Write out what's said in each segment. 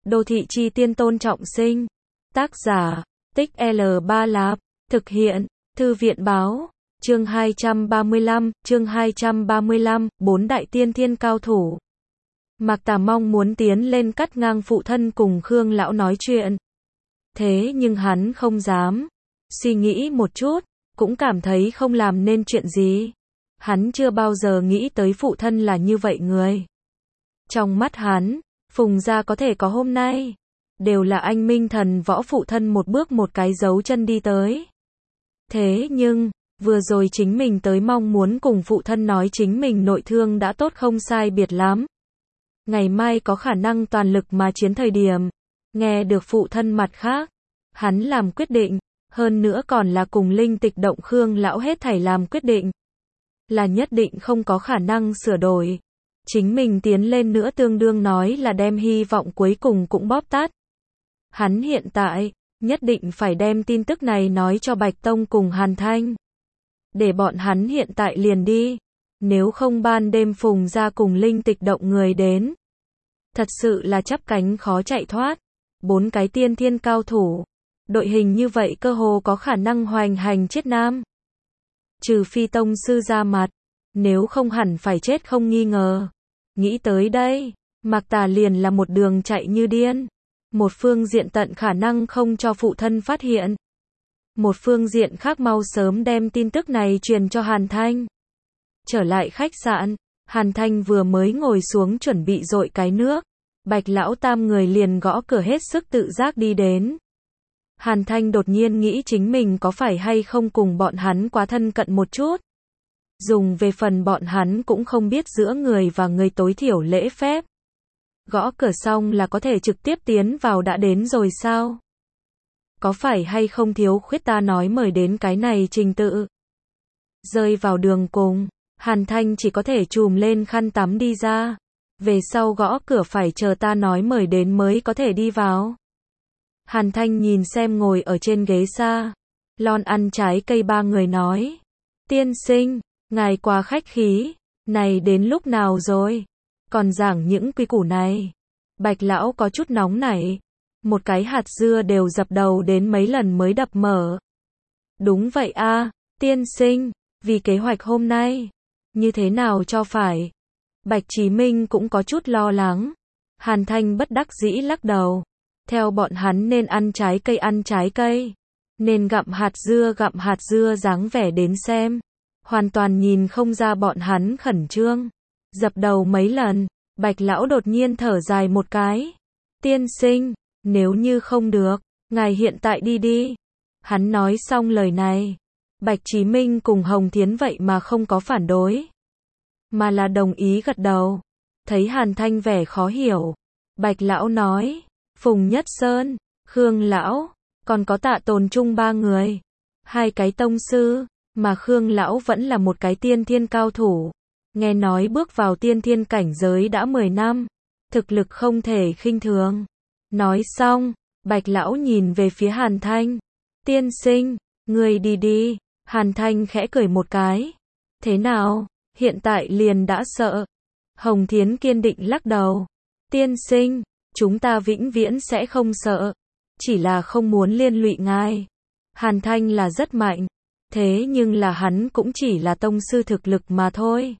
Đô thị chi tiên Tôn Trọng Sinh. Tác giả, Tích L3 Lạp. Thực hiện, Thư viện báo. Chương 235, bốn đại tiên thiên cao thủ. Mạc Tà mong muốn tiến lên cắt ngang phụ thân cùng Khương lão nói chuyện. Thế nhưng hắn không dám. Suy nghĩ một chút, cũng cảm thấy không làm nên chuyện gì. Hắn chưa bao giờ nghĩ tới phụ thân là như vậy người. Trong mắt hắn, Phùng gia có thể có hôm nay, đều là anh minh thần võ phụ thân một bước một cái dấu chân đi tới. Thế nhưng, vừa rồi chính mình tới mong muốn cùng phụ thân nói chính mình nội thương đã tốt không sai biệt lắm. Ngày mai có khả năng toàn lực mà chiến thời điểm. Nghe được phụ thân mặt khác, hắn làm quyết định, hơn nữa còn là cùng linh tịch động Khương lão hết thảy làm quyết định. Là nhất định không có khả năng sửa đổi. Chính mình tiến lên nữa tương đương nói là đem hy vọng cuối cùng cũng bóp tát. Hắn hiện tại, nhất định phải đem tin tức này nói cho Bạch Tông cùng Hàn Thanh. Để bọn hắn hiện tại liền đi. Nếu không ban đêm Phùng gia cùng linh tịch động người đến. Thật sự là chắp cánh khó chạy thoát. 4 cái tiên thiên cao thủ. Đội hình như vậy cơ hồ có khả năng hoành hành chết nam. Trừ phi tông sư ra mặt. Nếu không hẳn phải chết không nghi ngờ. Nghĩ tới đây, Mạc Tà liền là một đường chạy như điên. Một phương diện tận khả năng không cho phụ thân phát hiện. Một phương diện khác mau sớm đem tin tức này truyền cho Hàn Thanh. Trở lại khách sạn, Hàn Thanh vừa mới ngồi xuống chuẩn bị dội cái nước. Bạch lão tam người liền gõ cửa hết sức tự giác đi đến. Hàn Thanh đột nhiên nghĩ chính mình có phải hay không cùng bọn hắn quá thân cận một chút. Dùng về phần bọn hắn cũng không biết giữa người và người tối thiểu lễ phép. Gõ cửa xong là có thể trực tiếp tiến vào đã đến rồi sao? Có phải hay không thiếu khuyết ta nói mời đến cái này trình tự? Rơi vào đường cùng, Hàn Thanh chỉ có thể chùm lên khăn tắm đi ra. Về sau gõ cửa phải chờ ta nói mời đến mới có thể đi vào. Hàn Thanh nhìn xem ngồi ở trên ghế xa, lon ăn trái cây 3 người nói. Tiên sinh, ngài quá khách khí, này đến lúc nào rồi? Còn giảng những quy củ này. Bạch lão có chút nóng nảy. Một cái hạt dưa đều dập đầu đến mấy lần mới đập mở. Đúng vậy a, tiên sinh, vì kế hoạch hôm nay, như thế nào cho phải? Bạch Chí Minh cũng có chút lo lắng. Hàn Thanh bất đắc dĩ lắc đầu. Theo bọn hắn nên ăn trái cây. Nên gặm hạt dưa dáng vẻ đến xem. Hoàn toàn nhìn không ra bọn hắn khẩn trương. Dập đầu mấy lần, Bạch lão đột nhiên thở dài một cái. Tiên sinh, nếu như không được, ngài hiện tại đi đi. Hắn nói xong lời này, Bạch Chí Minh cùng Hồng Thiến vậy mà không có phản đối, mà là đồng ý gật đầu. Thấy Hàn Thanh vẻ khó hiểu, Bạch lão nói, Phùng Nhất Sơn, Khương lão, còn có Tạ Tồn Trung 3 người, 2 cái tông sư, mà Khương lão vẫn là một cái tiên thiên cao thủ. Nghe nói bước vào tiên thiên cảnh giới đã 10 năm, thực lực không thể khinh thường. Nói xong, Bạch lão nhìn về phía Hàn Thanh. Tiên sinh, người đi đi. Hàn Thanh khẽ cười một cái. Thế nào, hiện tại liền đã sợ? Hồng Thiến kiên định lắc đầu. Tiên sinh, chúng ta vĩnh viễn sẽ không sợ. Chỉ là không muốn liên lụy ngài. Hàn Thanh là rất mạnh. Thế nhưng là hắn cũng chỉ là tông sư thực lực mà thôi.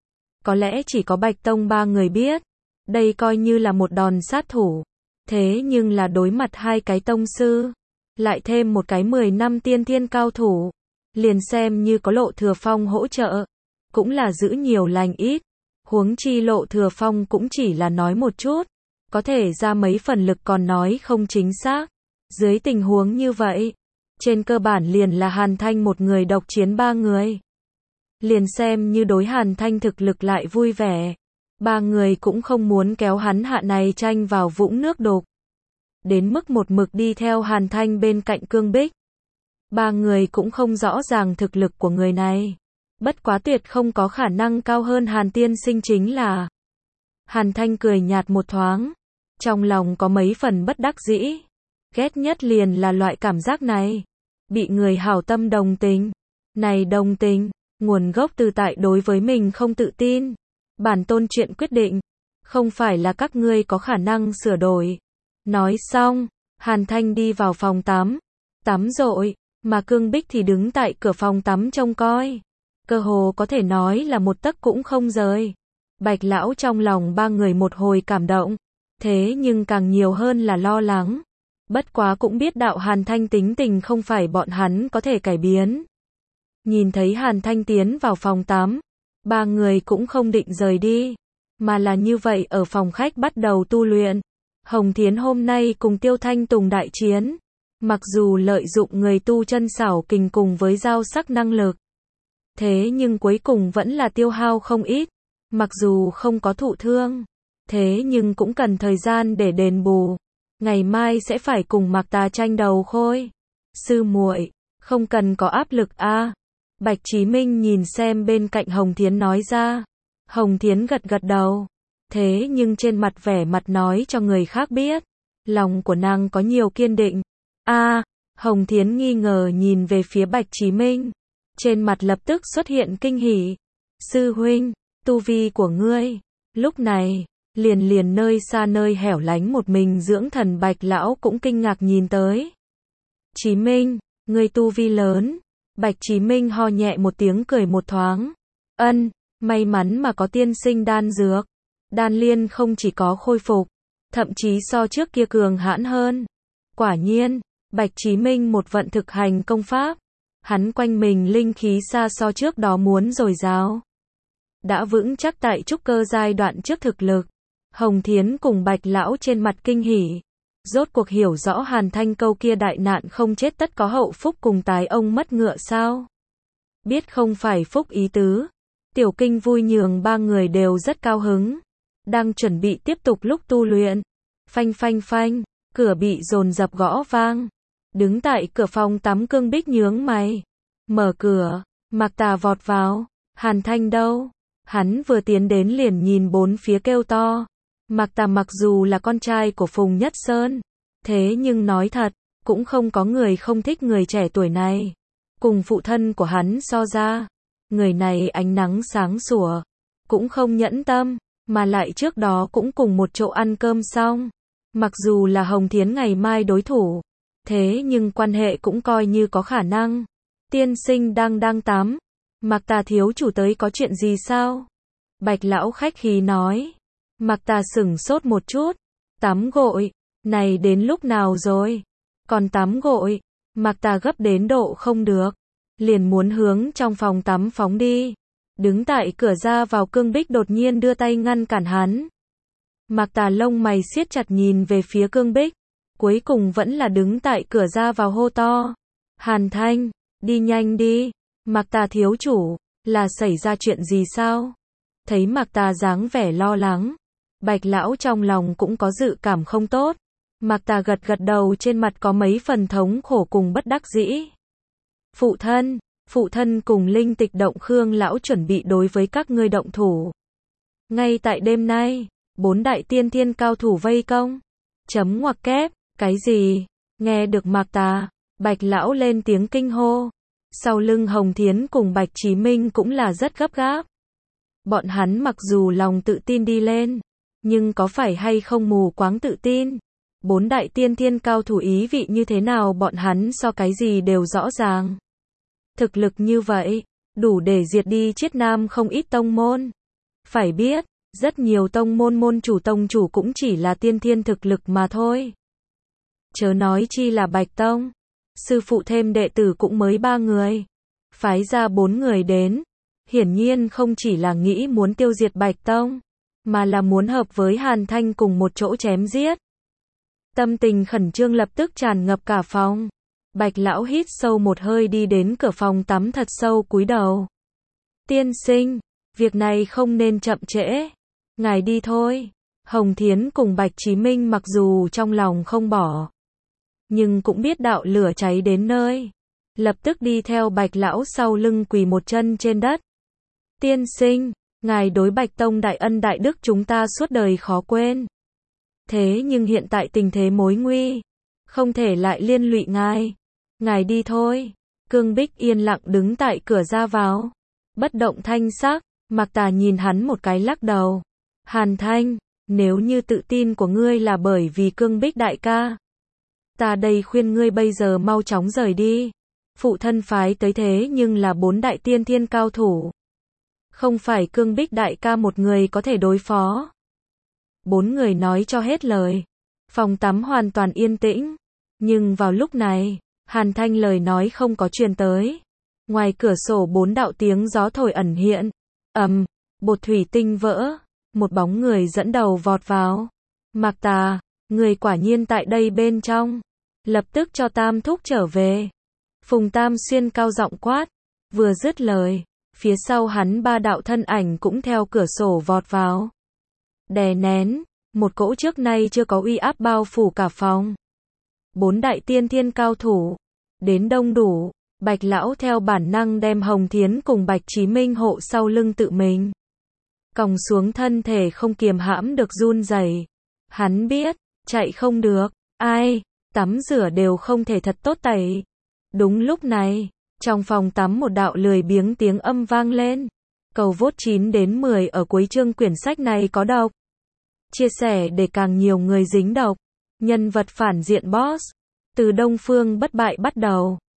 Có lẽ chỉ có Bạch Tông 3 người biết. Đây coi như là một đòn sát thủ. Thế nhưng là đối mặt 2 cái tông sư. Lại thêm một cái 10 năm tiên thiên cao thủ. Liền xem như có Lộ Thừa Phong hỗ trợ. Cũng là giữ nhiều lành ít. Huống chi Lộ Thừa Phong cũng chỉ là nói một chút. Có thể ra mấy phần lực còn nói không chính xác. Dưới tình huống như vậy, trên cơ bản liền là Hàn Thanh một người độc chiến 3 người. Liền xem như đối Hàn Thanh thực lực lại vui vẻ. 3 người cũng không muốn kéo hắn hạ này tranh vào vũng nước đục. Đến mức một mực đi theo Hàn Thanh bên cạnh Cương Bích. 3 người cũng không rõ ràng thực lực của người này. Bất quá tuyệt không có khả năng cao hơn Hàn tiên sinh chính là. Hàn Thanh cười nhạt một thoáng. Trong lòng có mấy phần bất đắc dĩ. Ghét nhất liền là loại cảm giác này. Bị người hảo tâm đồng tình. Này đồng tình, nguồn gốc từ tại đối với mình không tự tin. Bản tôn chuyện quyết định. Không phải là các ngươi có khả năng sửa đổi. Nói xong, Hàn Thanh đi vào phòng tắm. Tắm dội, mà Cương Bích thì đứng tại cửa phòng tắm trông coi. Cơ hồ có thể nói là một tấc cũng không rời. Bạch lão trong lòng ba người một hồi cảm động. Thế nhưng càng nhiều hơn là lo lắng. Bất quá cũng biết đạo Hàn Thanh tính tình không phải bọn hắn có thể cải biến. Nhìn thấy Hàn Thanh tiến vào phòng tắm, ba người cũng không định rời đi, mà là như vậy ở phòng khách bắt đầu tu luyện. Hồng Thiến hôm nay cùng Tiêu Thanh Tùng đại chiến, mặc dù lợi dụng người tu chân xảo kình cùng với giao sắc năng lực, thế nhưng cuối cùng vẫn là tiêu hao không ít, mặc dù không có thụ thương, thế nhưng cũng cần thời gian để đền bù. Ngày mai sẽ phải cùng Mạc Tà tranh đầu khôi. Sư muội, không cần có áp lực a. Bạch Chí Minh nhìn xem bên cạnh Hồng Thiến nói ra. Hồng Thiến gật gật đầu. Thế nhưng trên mặt vẻ mặt nói cho người khác biết. Lòng của nàng có nhiều kiên định. Hồng Thiến nghi ngờ nhìn về phía Bạch Chí Minh. Trên mặt lập tức xuất hiện kinh hỉ. Sư huynh, tu vi của ngươi. Lúc này, liền nơi xa nơi hẻo lánh một mình dưỡng thần Bạch lão cũng kinh ngạc nhìn tới. Chí Minh, ngươi tu vi lớn. Bạch Chí Minh ho nhẹ một tiếng cười một thoáng. May mắn mà có tiên sinh đan dược. Đan liên không chỉ có khôi phục, thậm chí so trước kia cường hãn hơn. Quả nhiên, Bạch Chí Minh một vận thực hành công pháp. Hắn quanh mình linh khí xa so trước đó muốn dồi dào. Đã vững chắc tại trúc cơ giai đoạn trước thực lực. Hồng Thiến cùng Bạch lão trên mặt kinh hỉ. Rốt cuộc hiểu rõ Hàn Thanh câu kia đại nạn không chết tất có hậu phúc cùng tái ông mất ngựa sao. Biết không phải phúc ý tứ. Tiểu Kinh vui nhường ba người đều rất cao hứng. Đang chuẩn bị tiếp tục lúc tu luyện. Phanh phanh phanh, cửa bị dồn dập gõ vang. Đứng tại cửa phòng tắm Cương Bích nhướng mày. Mở cửa, Mạc Tà vọt vào. Hàn Thanh đâu? Hắn vừa tiến đến liền nhìn bốn phía kêu to. Mạc Tà mặc dù là con trai của Phùng Nhất Sơn, thế nhưng nói thật, cũng không có người không thích người trẻ tuổi này. Cùng phụ thân của hắn so ra, người này ánh nắng sáng sủa, cũng không nhẫn tâm, mà lại trước đó cũng cùng một chỗ ăn cơm xong. Mặc dù là Hồng Thiến ngày mai đối thủ, thế nhưng quan hệ cũng coi như có khả năng. Tiên sinh đang tắm. Mạc Tà thiếu chủ tới có chuyện gì sao? Bạch lão khách khí nói. Mạc Tà sửng sốt một chút. Tắm gội, này đến lúc nào rồi? Còn tắm gội, Mạc Tà gấp đến độ không được. Liền muốn hướng trong phòng tắm phóng đi. Đứng tại cửa ra vào Cương Bích đột nhiên đưa tay ngăn cản hắn. Mạc Tà lông mày siết chặt nhìn về phía Cương Bích. Cuối cùng vẫn là đứng tại cửa ra vào hô to. Hàn Thanh, đi nhanh đi. Mạc Tà thiếu chủ, là xảy ra chuyện gì sao? Thấy Mạc Tà dáng vẻ lo lắng. Bạch lão trong lòng cũng có dự cảm không tốt. Mạc Tà gật gật đầu trên mặt có mấy phần thống khổ cùng bất đắc dĩ. Phụ thân cùng Linh Tịch Động Khương lão chuẩn bị đối với các ngươi động thủ. Ngay tại đêm nay, 4 đại tiên thiên cao thủ vây công. Chấm ngoặc kép, cái gì? Nghe được Mạc Tà, Bạch lão lên tiếng kinh hô. Sau lưng Hồng Thiến cùng Bạch Chí Minh cũng là rất gấp gáp. Bọn hắn mặc dù lòng tự tin đi lên, nhưng có phải hay không mù quáng tự tin? 4 đại tiên thiên cao thủ ý vị như thế nào bọn hắn so cái gì đều rõ ràng. Thực lực như vậy, đủ để diệt đi Chiết Nam không ít tông môn. Phải biết, rất nhiều tông môn môn chủ tông chủ cũng chỉ là tiên thiên thực lực mà thôi. Chớ nói chi là Bạch Tông. Sư phụ thêm đệ tử cũng mới 3 người. Phái ra 4 người đến. Hiển nhiên không chỉ là nghĩ muốn tiêu diệt Bạch Tông, mà là muốn hợp với Hàn Thanh cùng một chỗ chém giết. Tâm tình khẩn trương lập tức tràn ngập cả phòng. Bạch lão hít sâu một hơi đi đến cửa phòng tắm thật sâu cúi đầu. Tiên sinh, việc này không nên chậm trễ. Ngài đi thôi. Hồng Thiến cùng Bạch Chí Minh mặc dù trong lòng không bỏ, nhưng cũng biết đạo lửa cháy đến nơi. Lập tức đi theo Bạch lão sau lưng quỳ một chân trên đất. Tiên sinh, ngài đối Bạch Tông đại ân đại đức chúng ta suốt đời khó quên. Thế nhưng hiện tại tình thế mối nguy, không thể lại liên lụy ngài. Ngài đi thôi. Cương Bích yên lặng đứng tại cửa ra vào, bất động thanh sắc. Mạc Tà nhìn hắn một cái lắc đầu. Hàn Thanh, Nếu như tự tin của ngươi là bởi vì Cương Bích đại ca, ta đây khuyên ngươi bây giờ mau chóng rời đi. Phụ thân phái tới thế nhưng là 4 đại tiên thiên cao thủ. Không phải Cương Bích đại ca một người có thể đối phó. 4 người nói cho hết lời. Phòng tắm hoàn toàn yên tĩnh. Nhưng vào lúc này, Hàn Thanh lời nói không có truyền tới. Ngoài cửa sổ 4 đạo tiếng gió thổi ẩn hiện. Bột thủy tinh vỡ. Một bóng người dẫn đầu vọt vào. Mạc Tà, người quả nhiên tại đây bên trong. Lập tức cho Tam Thúc trở về. Phùng Tam Xuyên cao giọng quát. Vừa dứt lời, phía sau hắn 3 đạo thân ảnh cũng theo cửa sổ vọt vào. Đè nén, một cỗ trước nay chưa có uy áp bao phủ cả phòng. 4 đại tiên thiên cao thủ, đến đông đủ, Bạch Lão theo bản năng đem Hồng Thiến cùng Bạch Chí Minh hộ sau lưng tự mình. Còng xuống thân thể không kiềm hãm được run rẩy. Hắn biết, chạy không được, ai, tắm rửa đều không thể thật tốt tẩy. Đúng lúc này, trong phòng tắm một đạo lười biếng tiếng âm vang lên. Cầu vote 9 đến 10 ở cuối chương quyển sách này có độc. Chia sẻ để càng nhiều người dính độc. Nhân vật phản diện boss. Từ Đông Phương bất bại bắt đầu.